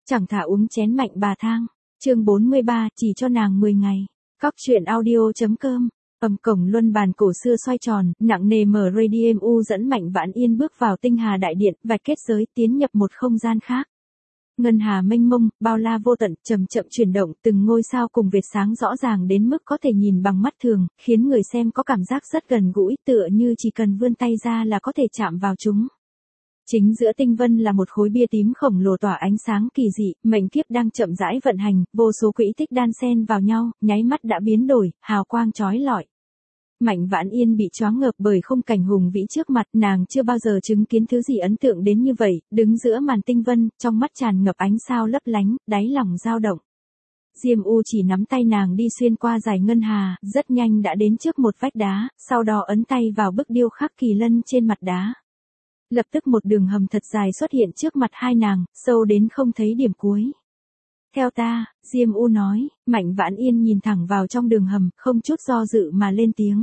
Chẳng thà uống chén mạnh bà thang. Chương 43, chỉ cho nàng 10 ngày. Cóc truyện audio.com. Cổng luân bàn cổ xưa xoay tròn, nặng nề mở radium u dẫn Mạnh Vãn Yên bước vào tinh hà đại điện, vạch kết giới, tiến nhập một không gian khác. Ngân hà mênh mông, bao la vô tận, chậm chậm chuyển động, từng ngôi sao cùng vệt sáng rõ ràng đến mức có thể nhìn bằng mắt thường, khiến người xem có cảm giác rất gần gũi, tựa như chỉ cần vươn tay ra là có thể chạm vào chúng. Chính giữa tinh vân là một khối bia tím khổng lồ tỏa ánh sáng kỳ dị, mệnh kiếp đang chậm rãi vận hành, vô số quỹ tích đan xen vào nhau, nháy mắt đã biến đổi, hào quang chói lọi. Mạnh Vãn Yên bị choáng ngợp bởi khung cảnh hùng vĩ trước mặt, nàng chưa bao giờ chứng kiến thứ gì ấn tượng đến như vậy, đứng giữa màn tinh vân, trong mắt tràn ngập ánh sao lấp lánh, đáy lòng dao động. Diêm U chỉ nắm tay nàng đi xuyên qua dải ngân hà, rất nhanh đã đến trước một vách đá, sau đó ấn tay vào bức điêu khắc kỳ lân trên mặt đá. Lập tức một đường hầm thật dài xuất hiện trước mặt hai nàng, sâu đến không thấy điểm cuối. Theo ta, Diêm U nói. Mạnh Vãn Yên nhìn thẳng vào trong đường hầm, không chút do dự mà lên tiếng.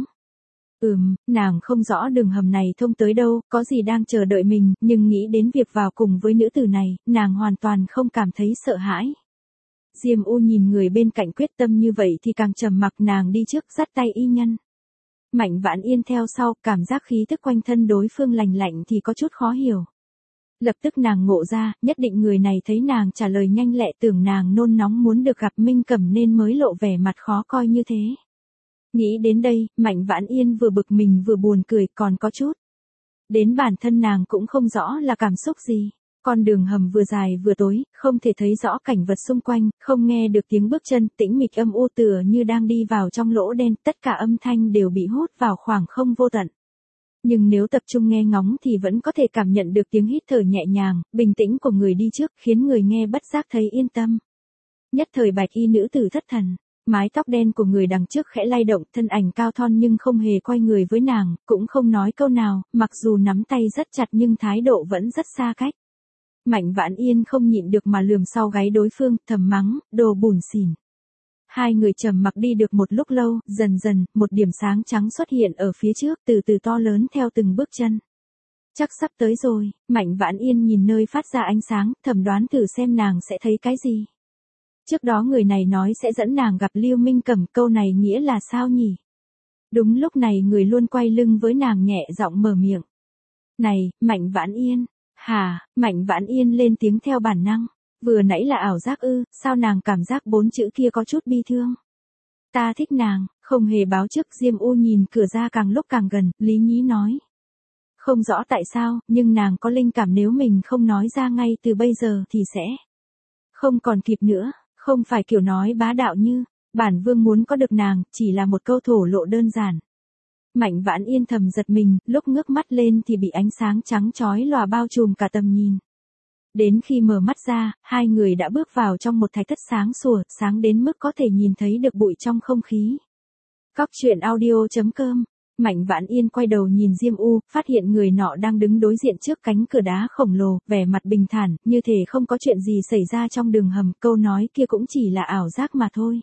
Nàng không rõ đường hầm này thông tới đâu, có gì đang chờ đợi mình, nhưng nghĩ đến việc vào cùng với nữ tử này, nàng hoàn toàn không cảm thấy sợ hãi. Diêm U nhìn người bên cạnh quyết tâm như vậy thì càng trầm mặc, nàng đi trước dắt tay y nhân. Mạnh Vãn Yên theo sau, cảm giác khí tức quanh thân đối phương lành lạnh thì có chút khó hiểu. Lập tức nàng ngộ ra, nhất định người này thấy nàng trả lời nhanh lẹ, tưởng nàng nôn nóng muốn được gặp Minh Cẩm nên mới lộ vẻ mặt khó coi như thế. Nghĩ đến đây, Mạnh Vãn Yên vừa bực mình vừa buồn cười, còn có chút. Đến bản thân nàng cũng không rõ là cảm xúc gì. Con đường hầm vừa dài vừa tối, không thể thấy rõ cảnh vật xung quanh, không nghe được tiếng bước chân, tĩnh mịch âm u tựa như đang đi vào trong lỗ đen, tất cả âm thanh đều bị hút vào khoảng không vô tận. Nhưng nếu tập trung nghe ngóng thì vẫn có thể cảm nhận được tiếng hít thở nhẹ nhàng, bình tĩnh của người đi trước, khiến người nghe bất giác thấy yên tâm. Nhất thời bạch y nữ tử thất thần, mái tóc đen của người đằng trước khẽ lay động, thân ảnh cao thon nhưng không hề quay người với nàng, cũng không nói câu nào, mặc dù nắm tay rất chặt nhưng thái độ vẫn rất xa cách. Mạnh Vãn Yên không nhịn được mà lườm sau gáy đối phương, thầm mắng, đồ bủn xỉn. Hai người trầm mặc đi được một lúc lâu, dần dần, một điểm sáng trắng xuất hiện ở phía trước, từ từ to lớn theo từng bước chân. Chắc sắp tới rồi. Mạnh Vãn Yên nhìn nơi phát ra ánh sáng, thầm đoán thử xem nàng sẽ thấy cái gì. Trước đó người này nói sẽ dẫn nàng gặp Lưu Minh Cẩm, câu này nghĩa là sao nhỉ? Đúng lúc này người luôn quay lưng với nàng nhẹ giọng mở miệng. Này, Mạnh Vãn Yên. Hả? Mạnh Vãn Yên lên tiếng theo bản năng. Vừa nãy là ảo giác ư? Sao nàng cảm giác 4 chữ kia có chút bi thương? Ta thích nàng, không hề báo trước. Diêm U nhìn cửa ra càng lúc càng gần, lý nhí nói. Không rõ tại sao, nhưng nàng có linh cảm nếu mình không nói ra ngay từ bây giờ thì sẽ không còn kịp nữa, không phải kiểu nói bá đạo như, bản vương muốn có được nàng, chỉ là một câu thổ lộ đơn giản. Mạnh Vãn Yên thầm giật mình, lúc ngước mắt lên thì bị ánh sáng trắng chói lòa bao trùm cả tầm nhìn. Đến khi mở mắt ra, hai người đã bước vào trong một thạch thất sáng sủa, sáng đến mức có thể nhìn thấy được bụi trong không khí. Cóc truyện audio.com. Mạnh Vãn Yên quay đầu nhìn Diêm U, phát hiện người nọ đang đứng đối diện trước cánh cửa đá khổng lồ, vẻ mặt bình thản, như thể không có chuyện gì xảy ra trong đường hầm, câu nói kia cũng chỉ là ảo giác mà thôi.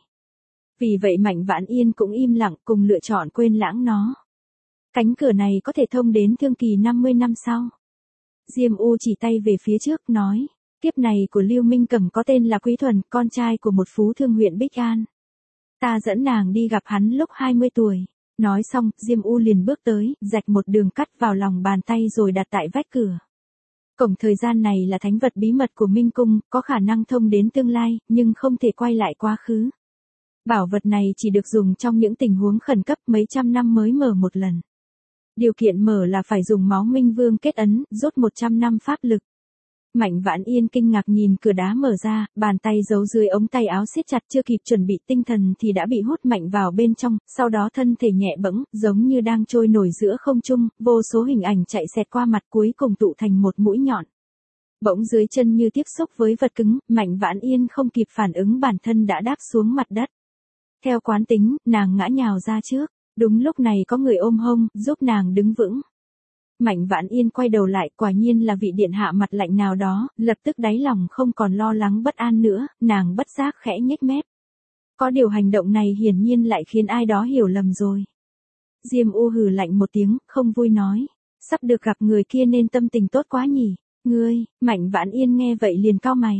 Vì vậy Mạnh Vãn Yên cũng im lặng, cùng lựa chọn quên lãng nó. Cánh cửa này có thể thông đến thương kỳ 50 năm sau. Diêm U chỉ tay về phía trước, nói, kiếp này của Lưu Minh Cẩm có tên là Quý Thuần, con trai của một phú thương huyện Bích An. Ta dẫn nàng đi gặp hắn lúc 20 tuổi. Nói xong, Diêm U liền bước tới, rạch một đường cắt vào lòng bàn tay rồi đặt tại vách cửa. Cổng thời gian này là thánh vật bí mật của Minh Cung, có khả năng thông đến tương lai, nhưng không thể quay lại quá khứ. Bảo vật này chỉ được dùng trong những tình huống khẩn cấp, mấy trăm năm mới mở một lần. Điều kiện mở là phải dùng máu Minh Vương kết ấn, rút 100 năm pháp lực. Mạnh Vãn Yên kinh ngạc nhìn cửa đá mở ra, bàn tay giấu dưới ống tay áo siết chặt, chưa kịp chuẩn bị tinh thần thì đã bị hút mạnh vào bên trong, sau đó thân thể nhẹ bẫng, giống như đang trôi nổi giữa không trung, vô số hình ảnh chạy xẹt qua mặt cuối cùng tụ thành một mũi nhọn. Bỗng dưới chân như tiếp xúc với vật cứng, Mạnh Vãn Yên không kịp phản ứng bản thân đã đáp xuống mặt đất. Theo quán tính, nàng ngã nhào ra trước. Đúng lúc này có người ôm hông, giúp nàng đứng vững. Mạnh Vãn Yên quay đầu lại, quả nhiên là vị điện hạ mặt lạnh nào đó, lập tức đáy lòng không còn lo lắng bất an nữa, nàng bất giác khẽ nhếch mép. Có điều hành động này hiển nhiên lại khiến ai đó hiểu lầm rồi. Diêm U hừ lạnh một tiếng, không vui nói, sắp được gặp người kia nên tâm tình tốt quá nhỉ. Ngươi, Mạnh Vãn Yên nghe vậy liền cau mày.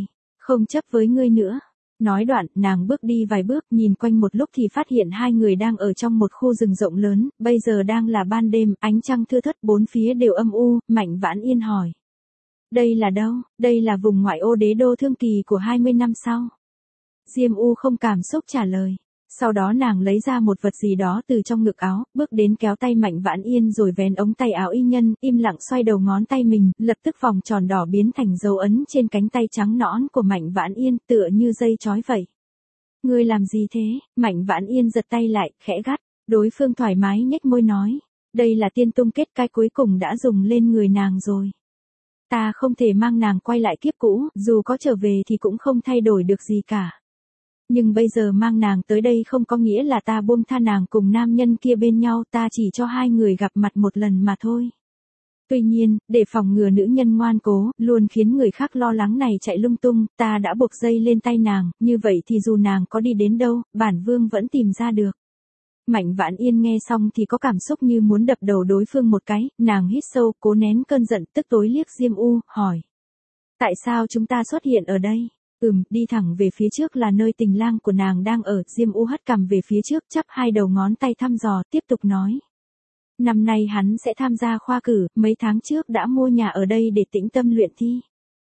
Không chấp với ngươi nữa. Nói đoạn, nàng bước đi vài bước, nhìn quanh một lúc thì phát hiện hai người đang ở trong một khu rừng rộng lớn, bây giờ đang là ban đêm, ánh trăng thưa thớt bốn phía đều âm u, Mạnh Vãn Yên hỏi. Đây là đâu? Đây là vùng ngoại ô đế đô Thương Kỳ của 20 năm sau. Diêm U không cảm xúc trả lời. Sau đó nàng lấy ra một vật gì đó từ trong ngực áo, bước đến kéo tay Mạnh Vãn Yên rồi vén ống tay áo y nhân, im lặng xoay đầu ngón tay mình, lập tức vòng tròn đỏ biến thành dấu ấn trên cánh tay trắng nõn của Mạnh Vãn Yên, tựa như dây chói vậy. Ngươi làm gì thế? Mạnh Vãn Yên giật tay lại, khẽ gắt. Đối phương thoải mái nhếch môi nói. Đây là tiên tung kết cái cuối cùng đã dùng lên người nàng rồi. Ta không thể mang nàng quay lại kiếp cũ, dù có trở về thì cũng không thay đổi được gì cả. Nhưng bây giờ mang nàng tới đây không có nghĩa là ta buông tha nàng cùng nam nhân kia bên nhau, ta chỉ cho hai người gặp mặt một lần mà thôi. Tuy nhiên, để phòng ngừa nữ nhân ngoan cố, luôn khiến người khác lo lắng này chạy lung tung, ta đã buộc dây lên tay nàng, như vậy thì dù nàng có đi đến đâu, bản vương vẫn tìm ra được. Mạnh Vãn Yên nghe xong thì có cảm xúc như muốn đập đầu đối phương một cái, nàng hít sâu, cố nén cơn giận, tức tối liếc Diêm U, hỏi. Tại sao chúng ta xuất hiện ở đây? Đi thẳng về phía trước là nơi tình lang của nàng đang ở, Diêm U hất cằm về phía trước, chắp hai đầu ngón tay thăm dò, tiếp tục nói. Năm nay hắn sẽ tham gia khoa cử, mấy tháng trước đã mua nhà ở đây để tĩnh tâm luyện thi.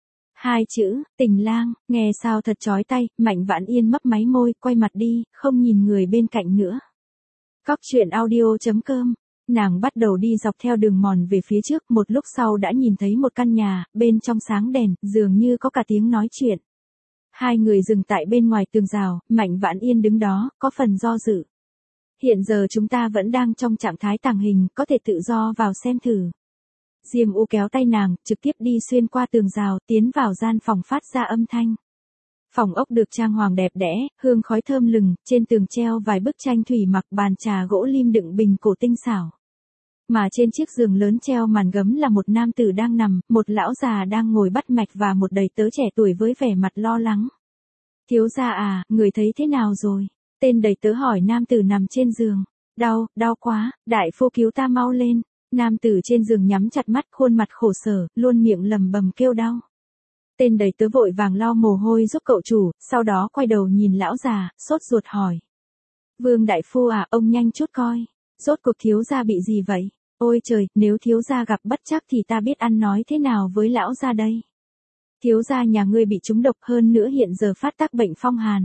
Hai chữ, tình lang, nghe sao thật chói tay, Mạnh Vãn Yên mấp máy môi, quay mặt đi, không nhìn người bên cạnh nữa. Cóc truyện audio.com. Nàng bắt đầu đi dọc theo đường mòn về phía trước, một lúc sau đã nhìn thấy một căn nhà, bên trong sáng đèn, dường như có cả tiếng nói chuyện. Hai người dừng tại bên ngoài tường rào, Mạnh Vãn Yên đứng đó, có phần do dự. Hiện giờ chúng ta vẫn đang trong trạng thái tàng hình, có thể tự do vào xem thử. Diêm U kéo tay nàng, trực tiếp đi xuyên qua tường rào, tiến vào gian phòng phát ra âm thanh. Phòng ốc được trang hoàng đẹp đẽ, hương khói thơm lừng, trên tường treo vài bức tranh thủy mặc, bàn trà gỗ lim đựng bình cổ tinh xảo. Mà trên chiếc giường lớn treo màn gấm là một nam tử đang nằm, một lão già đang ngồi bắt mạch và một đầy tớ trẻ tuổi với vẻ mặt lo lắng. Thiếu gia à, người thấy thế nào rồi? Tên đầy tớ hỏi nam tử nằm trên giường. Đau quá, đại phu cứu ta mau lên. Nam tử trên giường nhắm chặt mắt, khuôn mặt khổ sở, luôn miệng lầm bầm kêu đau. Tên đầy tớ vội vàng lau mồ hôi giúp cậu chủ, sau đó quay đầu nhìn lão già, sốt ruột hỏi. Vương đại phu à, ông nhanh chút coi. Rốt cuộc thiếu gia bị gì vậy? Ôi trời, nếu thiếu gia gặp bất trắc thì ta biết ăn nói thế nào với lão gia đây? Thiếu gia nhà ngươi bị trúng độc, hơn nữa hiện giờ phát tác bệnh phong hàn.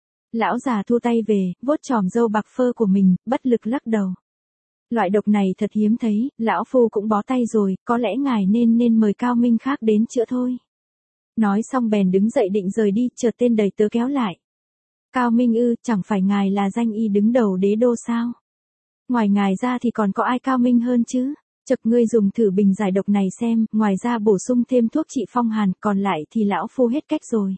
Lão già thu tay về, vuốt chòm râu bạc phơ của mình, bất lực lắc đầu. Loại độc này thật hiếm thấy, lão phu cũng bó tay rồi, có lẽ ngài nên mời cao minh khác đến chữa thôi. Nói xong bèn đứng dậy định rời đi, chợt tên đầy tớ kéo lại. Cao minh ư, chẳng phải ngài là danh y đứng đầu đế đô sao? Ngoài ngài ra thì còn có ai cao minh hơn chứ? Chật, ngươi dùng thử bình giải độc này xem, ngoài ra bổ sung thêm thuốc trị phong hàn, còn lại thì lão phu hết cách rồi.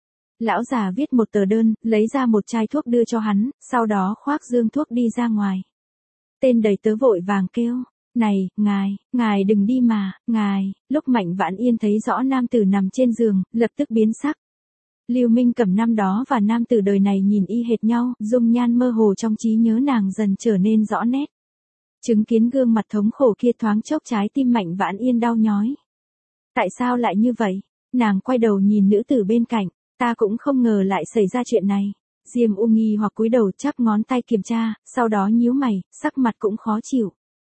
Lão già viết một tờ đơn, lấy ra một chai thuốc đưa cho hắn, sau đó khoác dương thuốc đi ra ngoài. Tên đầy tớ vội vàng kêu, này, ngài đừng đi mà, lúc Mạnh Vãn Yên thấy rõ nam tử nằm trên giường, lập tức biến sắc. Lưu Minh Cẩm năm đó và nam tử đời này nhìn y hệt nhau, dung nhan mơ hồ trong trí nhớ nàng dần trở nên rõ nét. Chứng kiến gương mặt thống khổ kia thoáng chốc trái tim Mạnh Vãn Yên đau nhói. Tại sao lại như vậy? Nàng quay đầu nhìn nữ tử bên cạnh, ta cũng không ngờ lại xảy ra chuyện này. Diêm U nghi hoặc cúi đầu chắp ngón tay kiểm tra, sau đó nhíu mày, sắc mặt cũng khó chịu.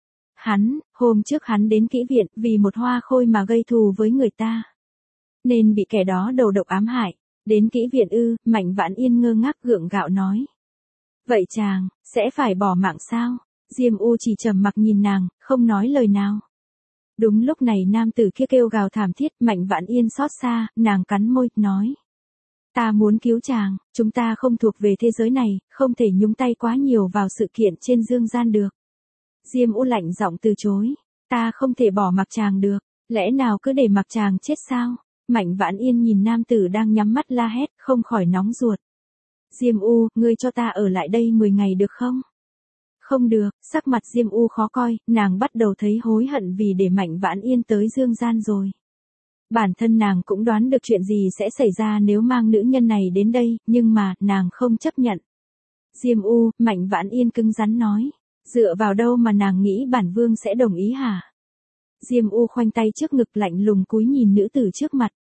Hôm trước hắn đến kỹ viện vì một hoa khôi mà gây thù với người ta. Nên bị kẻ đó đầu độc ám hại. Đến kỹ viện ư? Mạnh Vãn Yên ngơ ngác gượng gạo nói. Vậy chàng, sẽ phải bỏ mạng sao? Diêm U chỉ trầm mặc nhìn nàng, không nói lời nào. Đúng lúc này nam tử kia kêu gào thảm thiết, Mạnh Vãn Yên xót xa, nàng cắn môi, nói. Ta muốn cứu chàng, chúng ta không thuộc về thế giới này, không thể nhúng tay quá nhiều vào sự kiện trên dương gian được. Diêm U lạnh giọng từ chối, ta không thể bỏ mặc chàng được, lẽ nào cứ để mặc chàng chết sao? Mạnh Vãn Yên nhìn nam tử đang nhắm mắt la hét, không khỏi nóng ruột. Diêm U, ngươi cho ta ở lại đây 10 ngày được không? Không được, sắc mặt Diêm U khó coi, nàng bắt đầu thấy hối hận vì để Mạnh Vãn Yên tới dương gian rồi. Bản thân nàng cũng đoán được chuyện gì sẽ xảy ra nếu mang nữ nhân này đến đây, nhưng mà, nàng không chấp nhận. Diêm U, Mạnh Vãn Yên cứng rắn nói. Dựa vào đâu mà nàng nghĩ bản vương sẽ đồng ý hả? Diêm U khoanh tay trước ngực lạnh lùng cúi nhìn nữ tử trước mặt.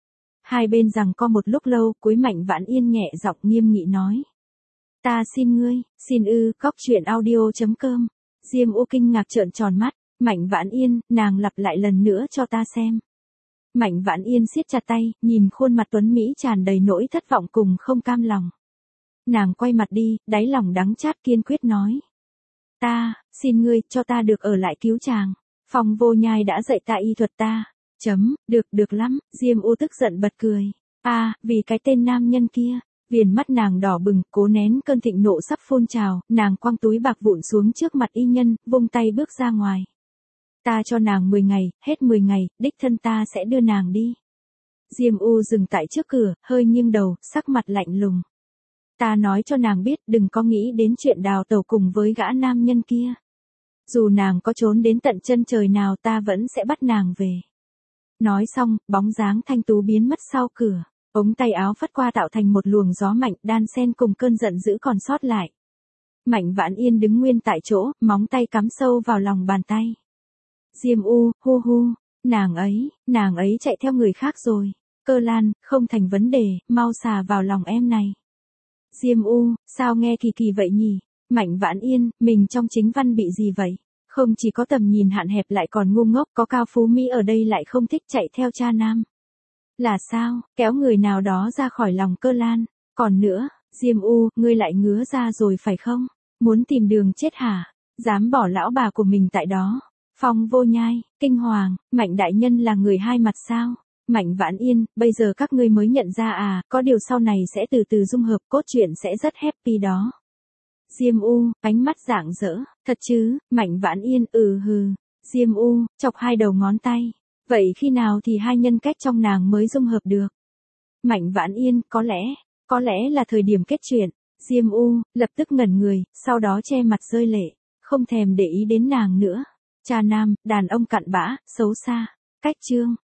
Hai bên giằng co một lúc lâu, cuối Mạnh Vãn Yên nhẹ giọng nghiêm nghị nói. Ta xin ngươi, xin ư, cóc truyện audio.com. Diêm U kinh ngạc trợn tròn mắt, Mạnh Vãn Yên, nàng lặp lại lần nữa cho ta xem. Mạnh Vãn Yên siết chặt tay, nhìn khuôn mặt tuấn Mỹ tràn đầy nỗi thất vọng cùng không cam lòng. Nàng quay mặt đi, đáy lòng đắng chát kiên quyết nói. Ta, xin ngươi, cho ta được ở lại cứu chàng. Phong Vô Nhai đã dạy ta y thuật ta. Được lắm, Diêm U tức giận bật cười. Vì cái tên nam nhân kia. Viền mắt nàng đỏ bừng, cố nén cơn thịnh nộ sắp phun trào, nàng quăng túi bạc vụn xuống trước mặt y nhân, vung tay bước ra ngoài. Ta cho nàng 10 ngày, hết 10 ngày, đích thân ta sẽ đưa nàng đi. Diêm U dừng tại trước cửa, hơi nghiêng đầu, sắc mặt lạnh lùng. Ta nói cho nàng biết, đừng có nghĩ đến chuyện đào tẩu cùng với gã nam nhân kia. Dù nàng có trốn đến tận chân trời nào ta vẫn sẽ bắt nàng về. Nói xong, bóng dáng thanh tú biến mất sau cửa. Ống tay áo phất qua tạo thành một luồng gió mạnh đan xen cùng cơn giận dữ còn sót lại. Mạnh Vãn Yên đứng nguyên tại chỗ, móng tay cắm sâu vào lòng bàn tay. Diêm U, hu, nàng ấy chạy theo người khác rồi. Cơ Lan, không thành vấn đề, mau xà vào lòng em này. Diêm U, sao nghe kỳ kỳ vậy nhỉ? Mạnh Vãn Yên, mình trong chính văn bị gì vậy? Không chỉ có tầm nhìn hạn hẹp lại còn ngu ngốc, có cao phú Mỹ ở đây lại không thích chạy theo cha nam. Là sao, kéo người nào đó ra khỏi lòng Cơ Lan. Còn nữa, Diêm U, ngươi lại ngứa ra rồi phải không? Muốn tìm đường chết hả? Dám bỏ lão bà của mình tại đó. Phong Vô Nhai, kinh hoàng, Mạnh đại nhân là người hai mặt sao? Mạnh Vãn Yên, bây giờ các ngươi mới nhận ra có điều sau này sẽ từ từ dung hợp, cốt truyện sẽ rất happy đó. Diêm U, ánh mắt rạng rỡ, thật chứ? Mạnh Vãn Yên, hừ. Diêm U, chọc hai đầu ngón tay. Vậy khi nào thì hai nhân cách trong nàng mới dung hợp được? Mạnh Vãn Yên, có lẽ là thời điểm kết truyện. Diêm U, lập tức ngẩn người, sau đó che mặt rơi lệ, không thèm để ý đến nàng nữa. Cha nam, đàn ông cặn bã, xấu xa. Cách chương.